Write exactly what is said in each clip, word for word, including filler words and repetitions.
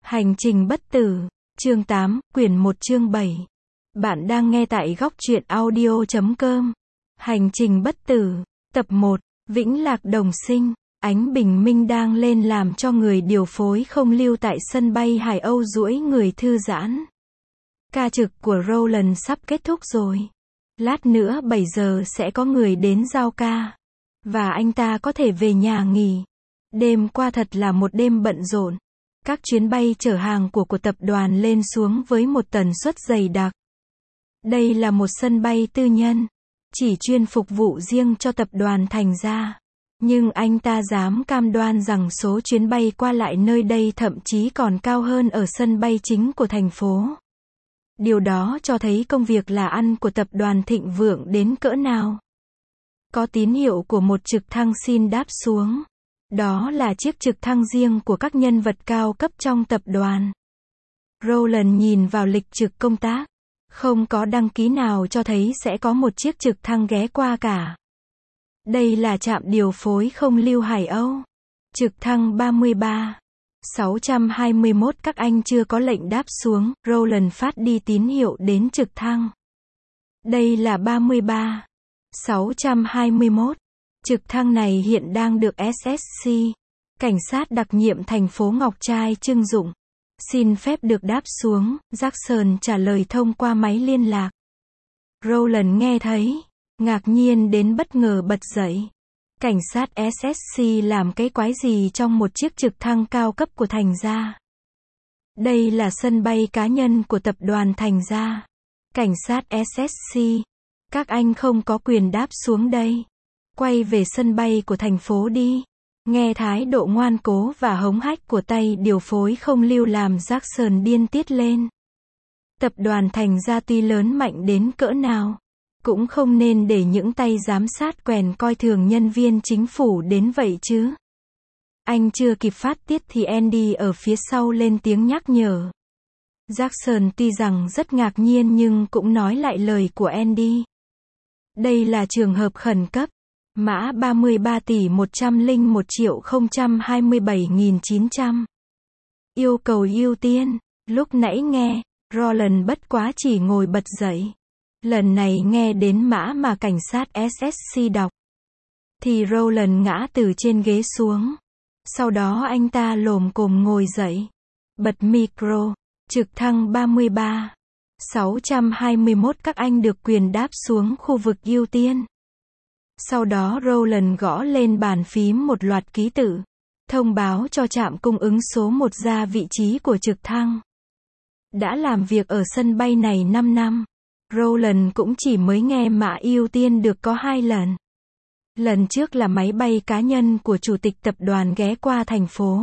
Hành trình bất tử, chương tám, quyển một chương bảy. Bạn đang nghe tại góc truyện audio chấm com. Hành trình bất tử, tập một, Vĩnh Lạc Đồng Sinh. Ánh bình minh đang lên làm cho người điều phối không lưu tại sân bay Hải Âu duỗi người thư giãn. Ca trực của Roland sắp kết thúc rồi. Lát nữa bảy giờ sẽ có người đến giao ca. Và anh ta có thể về nhà nghỉ. Đêm qua thật là một đêm bận rộn. Các chuyến bay chở hàng của của tập đoàn lên xuống với một tần suất dày đặc. Đây là một sân bay tư nhân, chỉ chuyên phục vụ riêng cho tập đoàn Thành Gia. Nhưng anh ta dám cam đoan rằng số chuyến bay qua lại nơi đây thậm chí còn cao hơn ở sân bay chính của thành phố. Điều đó cho thấy công việc là ăn của tập đoàn thịnh vượng đến cỡ nào. Có tín hiệu của một trực thăng xin đáp xuống. Đó là chiếc trực thăng riêng của các nhân vật cao cấp trong tập đoàn. Roland nhìn vào lịch trực công tác. Không có đăng ký nào cho thấy sẽ có một chiếc trực thăng ghé qua cả. Đây là trạm điều phối không lưu Hải Âu. Trực thăng ba mươi ba sáu trăm hai mươi mốt các anh chưa có lệnh đáp xuống. Roland phát đi tín hiệu đến trực thăng. Đây là ba mươi ba sáu trăm hai mươi mốt. Trực thăng này hiện đang được ét ét xê, cảnh sát đặc nhiệm thành phố Ngọc Trai trưng dụng. Xin phép được đáp xuống, Jackson trả lời thông qua máy liên lạc. Roland nghe thấy, ngạc nhiên đến bất ngờ bật dậy. Cảnh sát ét ét xê làm cái quái gì trong một chiếc trực thăng cao cấp của Thành Gia? Đây là sân bay cá nhân của tập đoàn Thành Gia. Cảnh sát ét ét xê, các anh không có quyền đáp xuống đây. Quay về sân bay của thành phố đi. Nghe thái độ ngoan cố và hống hách của tay điều phối không lưu làm Jackson điên tiết lên. Tập đoàn Thành Gia tuy lớn mạnh đến cỡ nào, cũng không nên để những tay giám sát quèn coi thường nhân viên chính phủ đến vậy chứ. Anh chưa kịp phát tiết thì Andy ở phía sau lên tiếng nhắc nhở. Jackson tuy rằng rất ngạc nhiên nhưng cũng nói lại lời của Andy. Đây là trường hợp khẩn cấp. Mã ba mươi ba tỷ một trăm lẻ một triệu không trăm hai mươi bảy nghìn chín trăm. Yêu cầu ưu tiên. Lúc nãy nghe, Roland bất quá chỉ ngồi bật dậy. Lần này nghe đến mã mà cảnh sát ét ét xê đọc. Thì Roland ngã từ trên ghế xuống. Sau đó anh ta lồm cồm ngồi dậy. Bật micro. Trực thăng ba mươi ba sáu trăm hai mươi mốt các anh được quyền đáp xuống khu vực ưu tiên. Sau đó Roland gõ lên bàn phím một loạt ký tự, thông báo cho trạm cung ứng số một ra vị trí của trực thăng. Đã làm việc ở sân bay này năm năm, Roland cũng chỉ mới nghe mã ưu tiên được có hai lần. Lần trước là máy bay cá nhân của chủ tịch tập đoàn ghé qua thành phố.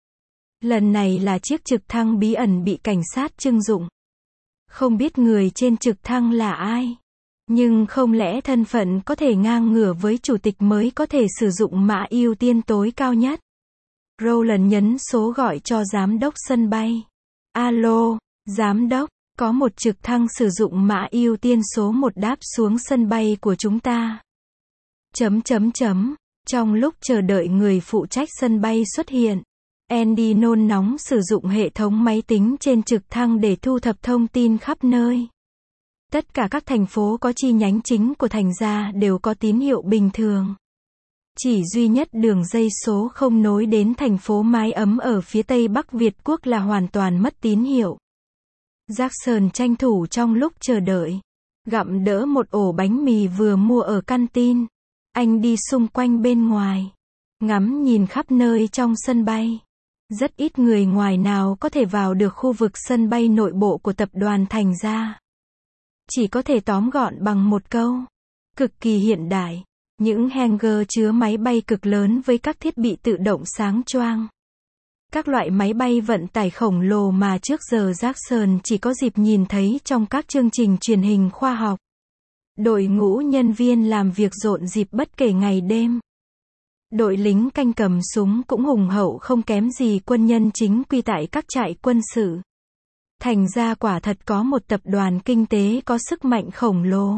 Lần này là chiếc trực thăng bí ẩn bị cảnh sát trưng dụng. Không biết người trên trực thăng là ai. Nhưng không lẽ thân phận có thể ngang ngửa với chủ tịch mới có thể sử dụng mã ưu tiên tối cao nhất. Roland nhấn số gọi cho giám đốc sân bay. Alo, giám đốc, có một trực thăng sử dụng mã ưu tiên số một đáp xuống sân bay của chúng ta. Chấm chấm chấm, trong lúc chờ đợi người phụ trách sân bay xuất hiện, Andy nôn nóng sử dụng hệ thống máy tính trên trực thăng để thu thập thông tin khắp nơi. Tất cả các thành phố có chi nhánh chính của Thành Gia đều có tín hiệu bình thường. Chỉ duy nhất đường dây số không nối đến thành phố Mái Ấm ở phía tây bắc Việt Quốc là hoàn toàn mất tín hiệu. Jackson tranh thủ trong lúc chờ đợi, gặm đỡ một ổ bánh mì vừa mua ở canteen. Anh đi xung quanh bên ngoài, ngắm nhìn khắp nơi trong sân bay. Rất ít người ngoài nào có thể vào được khu vực sân bay nội bộ của tập đoàn Thành Gia. Chỉ có thể tóm gọn bằng một câu. Cực kỳ hiện đại. Những hangar chứa máy bay cực lớn với các thiết bị tự động sáng choang. Các loại máy bay vận tải khổng lồ mà trước giờ Jackson chỉ có dịp nhìn thấy trong các chương trình truyền hình khoa học. Đội ngũ nhân viên làm việc rộn rịp bất kể ngày đêm. Đội lính canh cầm súng cũng hùng hậu không kém gì quân nhân chính quy tại các trại quân sự. Thành ra quả thật có một tập đoàn kinh tế có sức mạnh khổng lồ.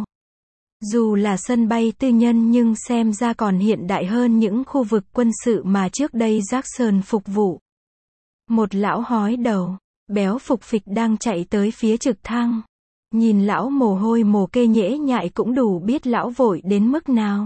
Dù là sân bay tư nhân nhưng xem ra còn hiện đại hơn những khu vực quân sự mà trước đây Jackson phục vụ. Một lão hói đầu, béo phục phịch đang chạy tới phía trực thăng. Nhìn lão mồ hôi mồ kê nhễ nhại cũng đủ biết lão vội đến mức nào.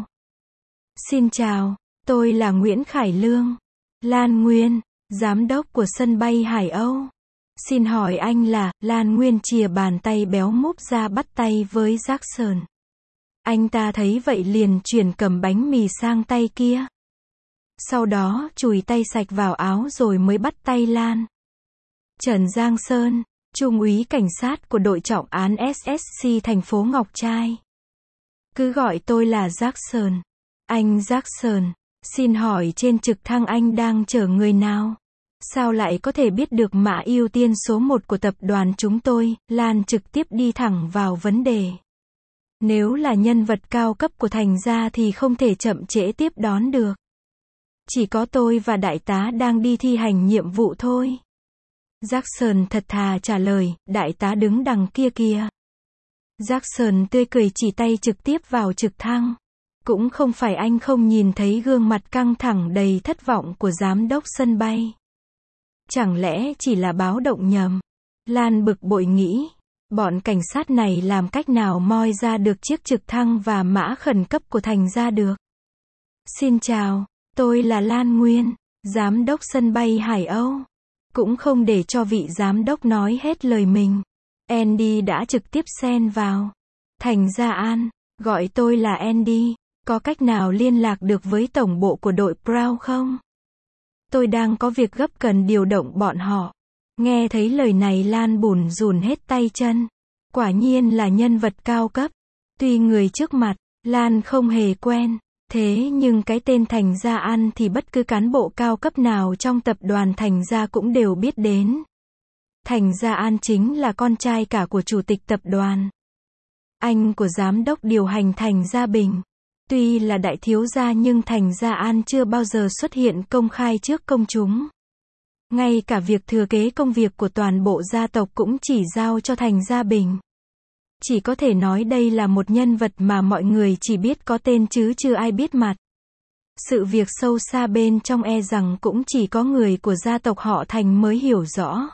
Xin chào, tôi là Nguyễn Khải Lương, Lan Nguyên, giám đốc của sân bay Hải Âu. Xin hỏi anh là, Lan Nguyên chìa bàn tay béo múp ra bắt tay với Jackson. Anh ta thấy vậy liền chuyển cầm bánh mì sang tay kia. Sau đó chùi tay sạch vào áo rồi mới bắt tay Lan. Trần Giang Sơn, Trung úy cảnh sát của đội trọng án ét ét xê thành phố Ngọc Trai. Cứ gọi tôi là Jackson. Anh Jackson, xin hỏi trên trực thăng anh đang chở người nào? Sao lại có thể biết được mã ưu tiên số một của tập đoàn chúng tôi? Lan trực tiếp đi thẳng vào vấn đề. Nếu là nhân vật cao cấp của thành gia thì không thể chậm trễ tiếp đón được. Chỉ có tôi và đại tá đang đi thi hành nhiệm vụ thôi. Jackson thật thà trả lời, đại tá đứng đằng kia kìa. Jackson tươi cười chỉ tay trực tiếp vào trực thăng. Cũng không phải anh không nhìn thấy gương mặt căng thẳng đầy thất vọng của giám đốc sân bay. Chẳng lẽ chỉ là báo động nhầm? Lan bực bội nghĩ, bọn cảnh sát này làm cách nào moi ra được chiếc trực thăng và mã khẩn cấp của thành gia được? Xin chào, tôi là Lan Nguyên, giám đốc sân bay Hải Âu. Cũng không để cho vị giám đốc nói hết lời mình. Andy đã trực tiếp xen vào. Thành gia An, gọi tôi là Andy, có cách nào liên lạc được với tổng bộ của đội Brown không? Tôi đang có việc gấp cần điều động bọn họ. Nghe thấy lời này Lan bủn rủn hết tay chân. Quả nhiên là nhân vật cao cấp. Tuy người trước mặt, Lan không hề quen. Thế nhưng cái tên Thành Gia An thì bất cứ cán bộ cao cấp nào trong tập đoàn Thành Gia cũng đều biết đến. Thành Gia An chính là con trai cả của chủ tịch tập đoàn. Anh của giám đốc điều hành Thành Gia Bình. Tuy là đại thiếu gia nhưng Thành Gia An chưa bao giờ xuất hiện công khai trước công chúng. Ngay cả việc thừa kế công việc của toàn bộ gia tộc cũng chỉ giao cho Thành Gia Bình. Chỉ có thể nói đây là một nhân vật mà mọi người chỉ biết có tên chứ chưa ai biết mặt. Sự việc sâu xa bên trong e rằng cũng chỉ có người của gia tộc họ Thành mới hiểu rõ.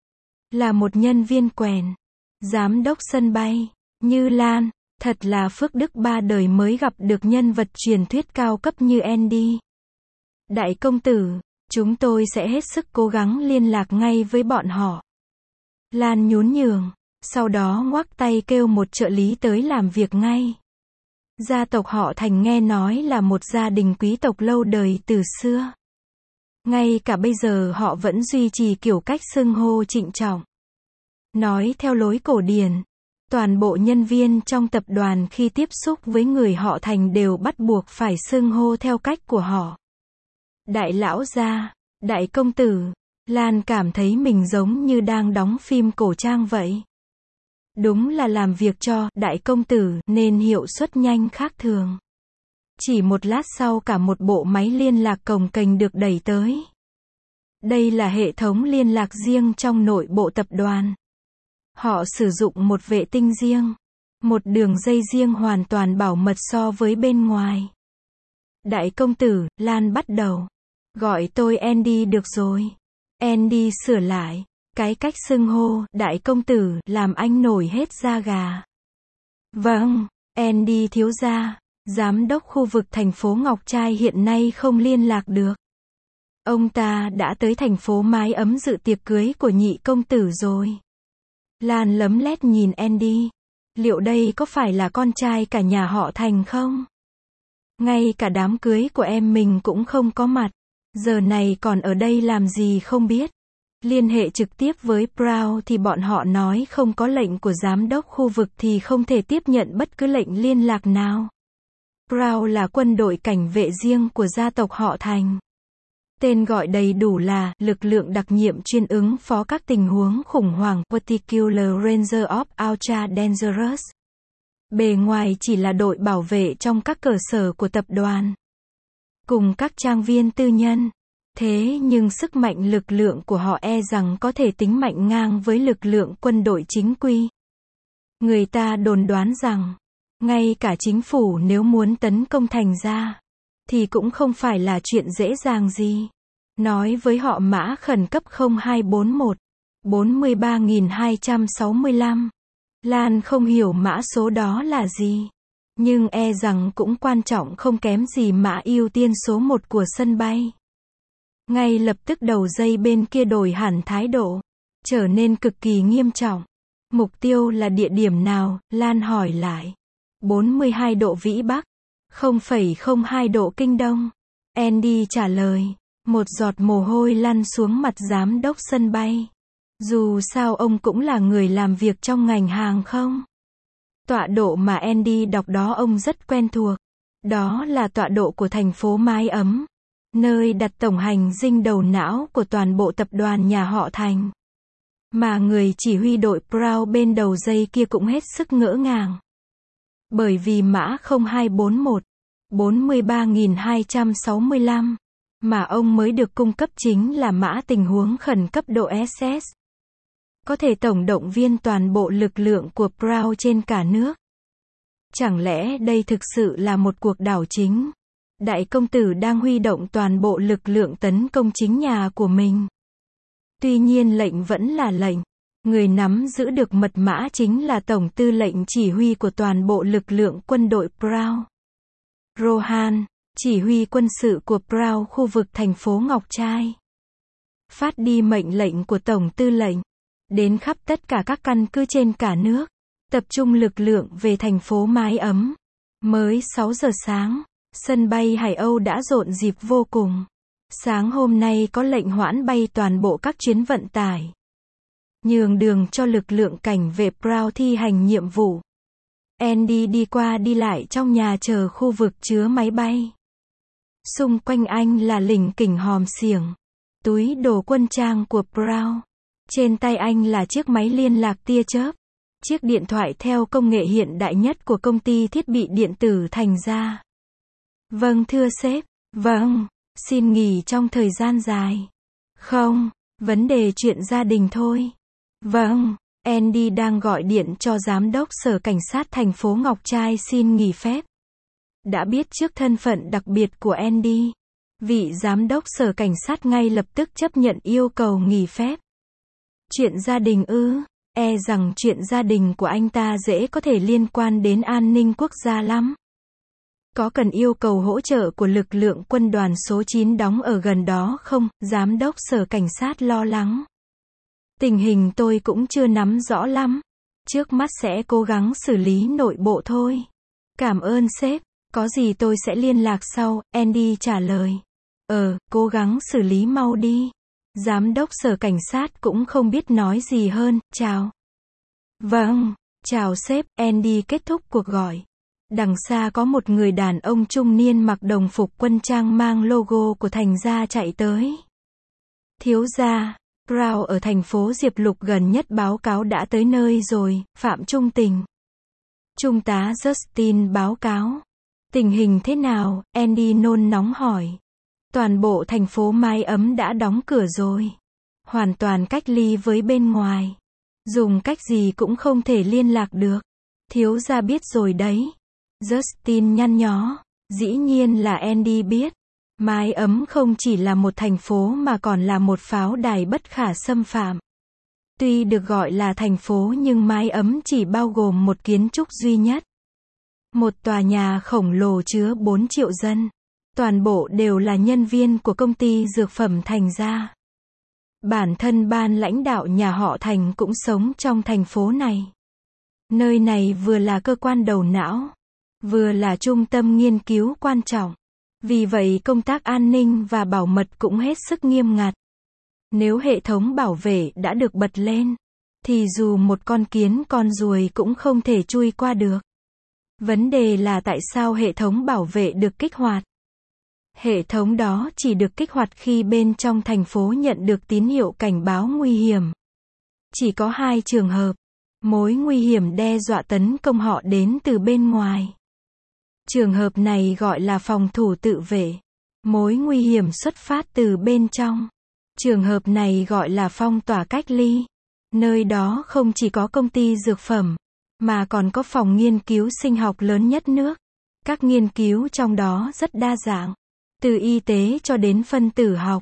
Là một nhân viên quèn, giám đốc sân bay, như Lan, thật là phước đức ba đời mới gặp được nhân vật truyền thuyết cao cấp như Andy. Đại công tử, chúng tôi sẽ hết sức cố gắng liên lạc ngay với bọn họ. Lan nhún nhường. Sau đó ngoắc tay kêu một trợ lý tới làm việc ngay. Gia tộc họ Thành nghe nói là một gia đình quý tộc lâu đời từ xưa. Ngay cả bây giờ họ vẫn duy trì kiểu cách xưng hô trịnh trọng. Nói theo lối cổ điển, toàn bộ nhân viên trong tập đoàn khi tiếp xúc với người họ Thành đều bắt buộc phải xưng hô theo cách của họ. Đại lão gia, đại công tử, Lan cảm thấy mình giống như đang đóng phim cổ trang vậy. Đúng là làm việc cho đại công tử nên hiệu suất nhanh khác thường. Chỉ một lát sau cả một bộ máy liên lạc cồng kềnh được đẩy tới. Đây là hệ thống liên lạc riêng trong nội bộ tập đoàn. Họ sử dụng một vệ tinh riêng, một đường dây riêng hoàn toàn bảo mật so với bên ngoài. Đại công tử, Lan bắt đầu. Gọi tôi Andy được rồi. Andy sửa lại. Cái cách xưng hô, đại công tử, làm anh nổi hết da gà. Vâng, Andy thiếu gia, giám đốc khu vực thành phố Ngọc Trai hiện nay không liên lạc được. Ông ta đã tới thành phố Mái Ấm dự tiệc cưới của nhị công tử rồi. Lan lấm lét nhìn Andy. Liệu đây có phải là con trai cả nhà họ Thành không? Ngay cả đám cưới của em mình cũng không có mặt. Giờ này còn ở đây làm gì không biết. Liên hệ trực tiếp với Brown thì bọn họ nói không có lệnh của giám đốc khu vực thì không thể tiếp nhận bất cứ lệnh liên lạc nào. Brown là quân đội cảnh vệ riêng của gia tộc họ Thành. Tên gọi đầy đủ là lực lượng đặc nhiệm chuyên ứng phó các tình huống khủng hoảng, Particular Ranger of Ultra Dangerous. Bề ngoài chỉ là đội bảo vệ trong các cơ sở của tập đoàn, cùng các trang viên tư nhân. Thế nhưng sức mạnh lực lượng của họ e rằng có thể tính mạnh ngang với lực lượng quân đội chính quy. Người ta đồn đoán rằng, ngay cả chính phủ nếu muốn tấn công Thành gia, thì cũng không phải là chuyện dễ dàng gì. Nói với họ mã khẩn cấp không hai bốn một, bốn ba hai sáu lăm. Lan không hiểu mã số đó là gì. Nhưng e rằng cũng quan trọng không kém gì mã ưu tiên số một của sân bay. Ngay lập tức đầu dây bên kia đổi hẳn thái độ, trở nên cực kỳ nghiêm trọng. Mục tiêu là địa điểm nào? Lan hỏi lại. bốn mươi hai độ Vĩ Bắc, không phẩy không hai độ Kinh Đông. Andy trả lời. Một giọt mồ hôi lăn xuống mặt giám đốc sân bay. Dù sao ông cũng là người làm việc trong ngành hàng không. Tọa độ mà Andy đọc đó ông rất quen thuộc. Đó là tọa độ của thành phố Mái Ấm, nơi đặt tổng hành dinh đầu não của toàn bộ tập đoàn nhà họ Thành. Mà người chỉ huy đội Brown bên đầu dây kia cũng hết sức ngỡ ngàng. Bởi vì mã không hai bốn một, bốn ba hai sáu lăm mà ông mới được cung cấp chính là mã tình huống khẩn cấp độ ét ét. Có thể tổng động viên toàn bộ lực lượng của Brown trên cả nước. Chẳng lẽ đây thực sự là một cuộc đảo chính? Đại công tử đang huy động toàn bộ lực lượng tấn công chính nhà của mình. Tuy nhiên lệnh vẫn là lệnh. Người nắm giữ được mật mã chính là tổng tư lệnh chỉ huy của toàn bộ lực lượng quân đội Brown. Rohan, chỉ huy quân sự của Brown khu vực thành phố Ngọc Trai, phát đi mệnh lệnh của tổng tư lệnh đến khắp tất cả các căn cứ trên cả nước, tập trung lực lượng về thành phố Mái Ấm. Mới sáu giờ sáng, sân bay Hải Âu đã rộn rịp vô cùng. Sáng hôm nay có lệnh hoãn bay toàn bộ các chuyến vận tải, nhường đường cho lực lượng cảnh vệ Brown thi hành nhiệm vụ. Andy đi qua đi lại trong nhà chờ khu vực chứa máy bay. Xung quanh anh là lỉnh kỉnh hòm xiềng, túi đồ quân trang của Brown. Trên tay anh là chiếc máy liên lạc tia chớp, chiếc điện thoại theo công nghệ hiện đại nhất của công ty thiết bị điện tử Thành Gia. Vâng thưa sếp. Vâng, xin nghỉ trong thời gian dài. Không, vấn đề chuyện gia đình thôi. Vâng, Andy đang gọi điện cho giám đốc sở cảnh sát thành phố Ngọc Trai xin nghỉ phép. Đã biết trước thân phận đặc biệt của Andy, vị giám đốc sở cảnh sát ngay lập tức chấp nhận yêu cầu nghỉ phép. Chuyện gia đình ư? E rằng chuyện gia đình của anh ta dễ có thể liên quan đến an ninh quốc gia lắm. Có cần yêu cầu hỗ trợ của lực lượng quân đoàn số chín đóng ở gần đó không? Giám đốc sở cảnh sát lo lắng. Tình hình tôi cũng chưa nắm rõ lắm. Trước mắt sẽ cố gắng xử lý nội bộ thôi. Cảm ơn sếp. Có gì tôi sẽ liên lạc sau, Andy trả lời. Ờ, cố gắng xử lý mau đi. Giám đốc sở cảnh sát cũng không biết nói gì hơn, chào. Vâng, chào sếp, Andy kết thúc cuộc gọi. Đằng xa có một người đàn ông trung niên mặc đồng phục quân trang mang logo của Thành Gia chạy tới. Thiếu gia, Brown ở thành phố Diệp Lục gần nhất báo cáo đã tới nơi rồi, Phạm Trung Tình. Trung tá Justin báo cáo. Tình hình thế nào? Andy nôn nóng hỏi. Toàn bộ thành phố Mái Ấm đã đóng cửa rồi. Hoàn toàn cách ly với bên ngoài. Dùng cách gì cũng không thể liên lạc được. Thiếu gia biết rồi đấy. Justin nhăn nhó. Dĩ nhiên là Andy biết. Mái Ấm không chỉ là một thành phố mà còn là một pháo đài bất khả xâm phạm. Tuy được gọi là thành phố nhưng Mái Ấm chỉ bao gồm một kiến trúc duy nhất. Một tòa nhà khổng lồ chứa bốn triệu dân. Toàn bộ đều là nhân viên của công ty dược phẩm Thành Gia. Bản thân ban lãnh đạo nhà họ Thành cũng sống trong thành phố này. Nơi này vừa là cơ quan đầu não, vừa là trung tâm nghiên cứu quan trọng. Vì vậy công tác an ninh và bảo mật cũng hết sức nghiêm ngặt. Nếu hệ thống bảo vệ đã được bật lên, thì dù một con kiến con ruồi cũng không thể chui qua được. Vấn đề là tại sao hệ thống bảo vệ được kích hoạt? Hệ thống đó chỉ được kích hoạt khi bên trong thành phố nhận được tín hiệu cảnh báo nguy hiểm. Chỉ có hai trường hợp. Mối nguy hiểm đe dọa tấn công họ đến từ bên ngoài. Trường hợp này gọi là phòng thủ tự vệ. Mối nguy hiểm xuất phát từ bên trong. Trường hợp này gọi là phong tỏa cách ly. Nơi đó không chỉ có công ty dược phẩm, mà còn có phòng nghiên cứu sinh học lớn nhất nước. Các nghiên cứu trong đó rất đa dạng. Từ y tế cho đến phân tử học,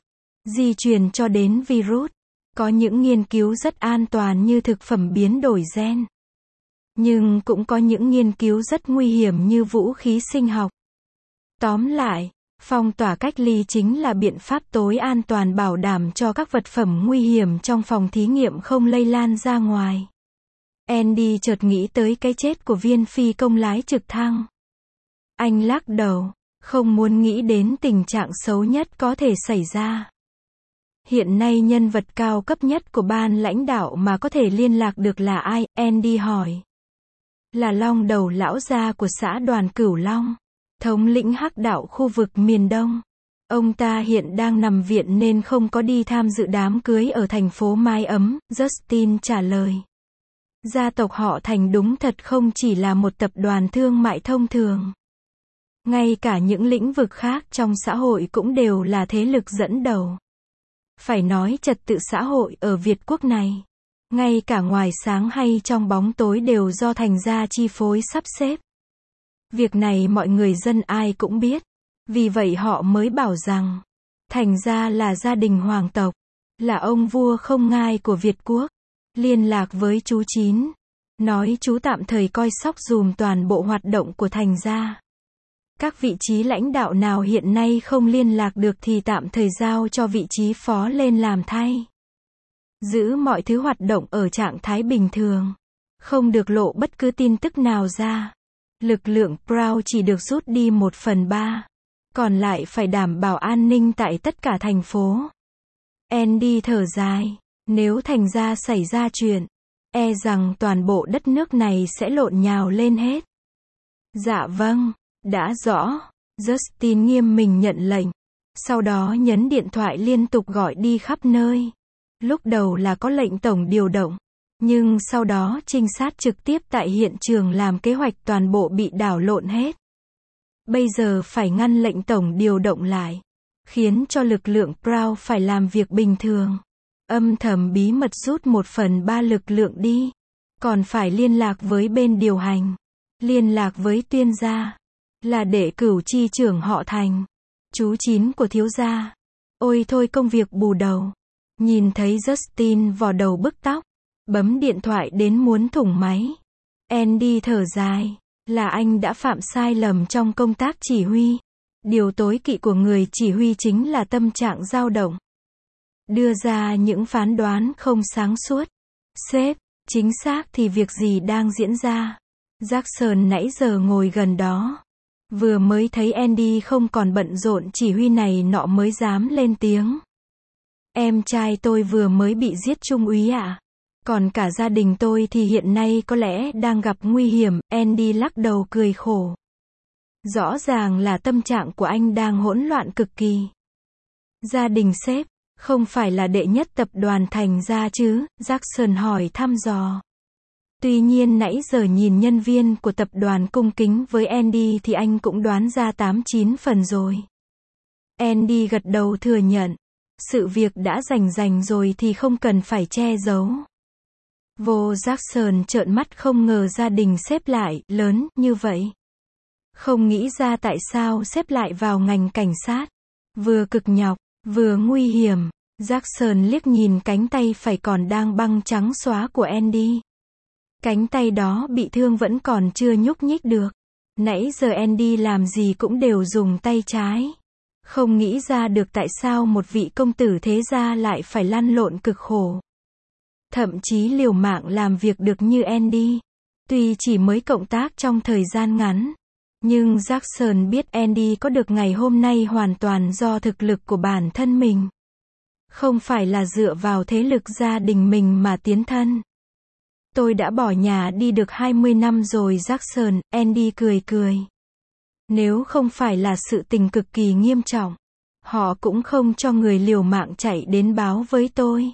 di truyền cho đến virus. Có những nghiên cứu rất an toàn như thực phẩm biến đổi gen. Nhưng cũng có những nghiên cứu rất nguy hiểm như vũ khí sinh học. Tóm lại, phong tỏa cách ly chính là biện pháp tối an toàn bảo đảm cho các vật phẩm nguy hiểm trong phòng thí nghiệm không lây lan ra ngoài. Andy chợt nghĩ tới cái chết của viên phi công lái trực thăng. Anh lắc đầu, không muốn nghĩ đến tình trạng xấu nhất có thể xảy ra. Hiện nay nhân vật cao cấp nhất của ban lãnh đạo mà có thể liên lạc được là ai? Andy hỏi. Là Long Đầu lão gia của xã đoàn Cửu Long, thống lĩnh hắc đạo khu vực miền Đông. Ông ta hiện đang nằm viện nên không có đi tham dự đám cưới ở thành phố Mái Ấm, Justin trả lời. Gia tộc họ Thành đúng thật không chỉ là một tập đoàn thương mại thông thường. Ngay cả những lĩnh vực khác trong xã hội cũng đều là thế lực dẫn đầu. Phải nói trật tự xã hội ở Việt Quốc này, ngay cả ngoài sáng hay trong bóng tối đều do Thành gia chi phối sắp xếp. Việc này mọi người dân ai cũng biết. Vì vậy họ mới bảo rằng, Thành gia là gia đình hoàng tộc, là ông vua không ngai của Việt Quốc. Liên lạc với chú Chín, nói chú tạm thời coi sóc dùm toàn bộ hoạt động của Thành gia. Các vị trí lãnh đạo nào hiện nay không liên lạc được thì tạm thời giao cho vị trí phó lên làm thay. Giữ mọi thứ hoạt động ở trạng thái bình thường. Không được lộ bất cứ tin tức nào ra. Lực lượng Proud chỉ được rút đi một phần ba. Còn lại phải đảm bảo an ninh tại tất cả thành phố. Andy thở dài. Nếu Thành gia xảy ra chuyện, e rằng toàn bộ đất nước này sẽ lộn nhào lên hết. Dạ vâng, đã rõ. Justin nghiêm mình nhận lệnh. Sau đó nhấn điện thoại liên tục gọi đi khắp nơi. Lúc đầu là có lệnh tổng điều động. Nhưng sau đó trinh sát trực tiếp tại hiện trường làm kế hoạch toàn bộ bị đảo lộn hết. Bây giờ phải ngăn lệnh tổng điều động lại. Khiến cho lực lượng Proud phải làm việc bình thường. Âm thầm bí mật rút một phần ba lực lượng đi. Còn phải liên lạc với bên điều hành. Liên lạc với Tuyên gia. Là để cửu chi trưởng họ Thành. Chú Chín của thiếu gia. Ôi thôi công việc bù đầu. Nhìn thấy Justin vò đầu bức tóc. Bấm điện thoại đến muốn thủng máy. Andy thở dài. Là anh đã phạm sai lầm trong công tác chỉ huy. Điều tối kỵ của người chỉ huy chính là tâm trạng dao động. Đưa ra những phán đoán không sáng suốt. Sếp, chính xác thì việc gì đang diễn ra? Jackson nãy giờ ngồi gần đó. Vừa mới thấy Andy không còn bận rộn chỉ huy này nọ mới dám lên tiếng. Em trai tôi vừa mới bị giết trung úy ạ. À? Còn cả gia đình tôi thì hiện nay có lẽ đang gặp nguy hiểm. Andy lắc đầu cười khổ. Rõ ràng là tâm trạng của anh đang hỗn loạn cực kỳ. Gia đình sếp, không phải là đệ nhất tập đoàn Thành gia chứ? Jackson hỏi thăm dò. Tuy nhiên nãy giờ nhìn nhân viên của tập đoàn cung kính với Andy thì anh cũng đoán ra tám chín phần rồi. Andy gật đầu thừa nhận. Sự việc đã rành rành rồi thì không cần phải che giấu. Vô Jackson trợn mắt không ngờ gia đình xếp lại lớn như vậy. Không nghĩ ra tại sao xếp lại vào ngành cảnh sát. Vừa cực nhọc, vừa nguy hiểm. Jackson liếc nhìn cánh tay phải còn đang băng trắng xóa của Andy. Cánh tay đó bị thương vẫn còn chưa nhúc nhích được. Nãy giờ Andy làm gì cũng đều dùng tay trái. Không nghĩ ra được tại sao một vị công tử thế gia lại phải lăn lộn cực khổ. Thậm chí liều mạng làm việc được như Andy. Tuy chỉ mới cộng tác trong thời gian ngắn. Nhưng Jackson biết Andy có được ngày hôm nay hoàn toàn do thực lực của bản thân mình. Không phải là dựa vào thế lực gia đình mình mà tiến thân. Tôi đã bỏ nhà đi được hai mươi năm rồi Jackson, Andy cười cười. Nếu không phải là sự tình cực kỳ nghiêm trọng, họ cũng không cho người liều mạng chạy đến báo với tôi.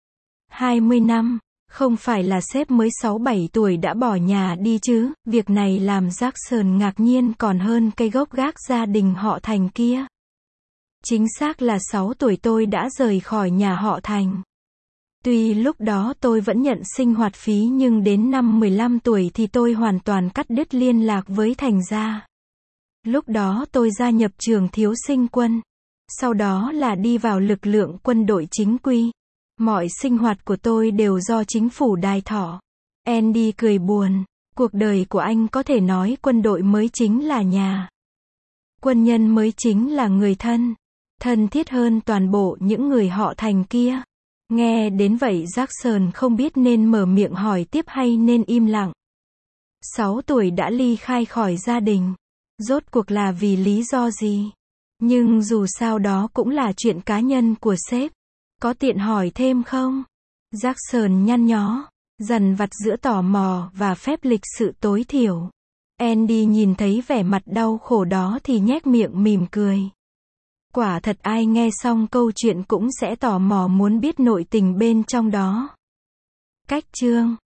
hai mươi năm, không phải là sếp mới sáu bảy tuổi đã bỏ nhà đi chứ? Việc này làm Jackson ngạc nhiên còn hơn cái gốc gác gia đình họ Thành kia. Chính xác là sáu tuổi tôi đã rời khỏi nhà họ Thành. Tuy lúc đó tôi vẫn nhận sinh hoạt phí nhưng đến năm mười lăm tuổi thì tôi hoàn toàn cắt đứt liên lạc với Thành gia. Lúc đó tôi gia nhập trường thiếu sinh quân. sau đó là đi vào lực lượng quân đội chính quy. Mọi sinh hoạt của tôi đều do chính phủ đài thọ. Andy cười buồn. Cuộc đời của anh có thể nói quân đội mới chính là nhà. Quân nhân mới chính là người thân. Thân thiết hơn toàn bộ những người họ Thành kia. Nghe đến vậy Jackson không biết nên mở miệng hỏi tiếp hay nên im lặng. Sáu tuổi đã ly khai khỏi gia đình. Rốt cuộc là vì lý do gì? Nhưng dù sao đó cũng là chuyện cá nhân của sếp. Có tiện hỏi thêm không? Jackson nhăn nhó, dằn vặt giữa tò mò và phép lịch sự tối thiểu. Andy nhìn thấy vẻ mặt đau khổ đó thì nhếch miệng mỉm cười. Quả thật ai nghe xong câu chuyện cũng sẽ tò mò muốn biết nội tình bên trong đó. Cách chương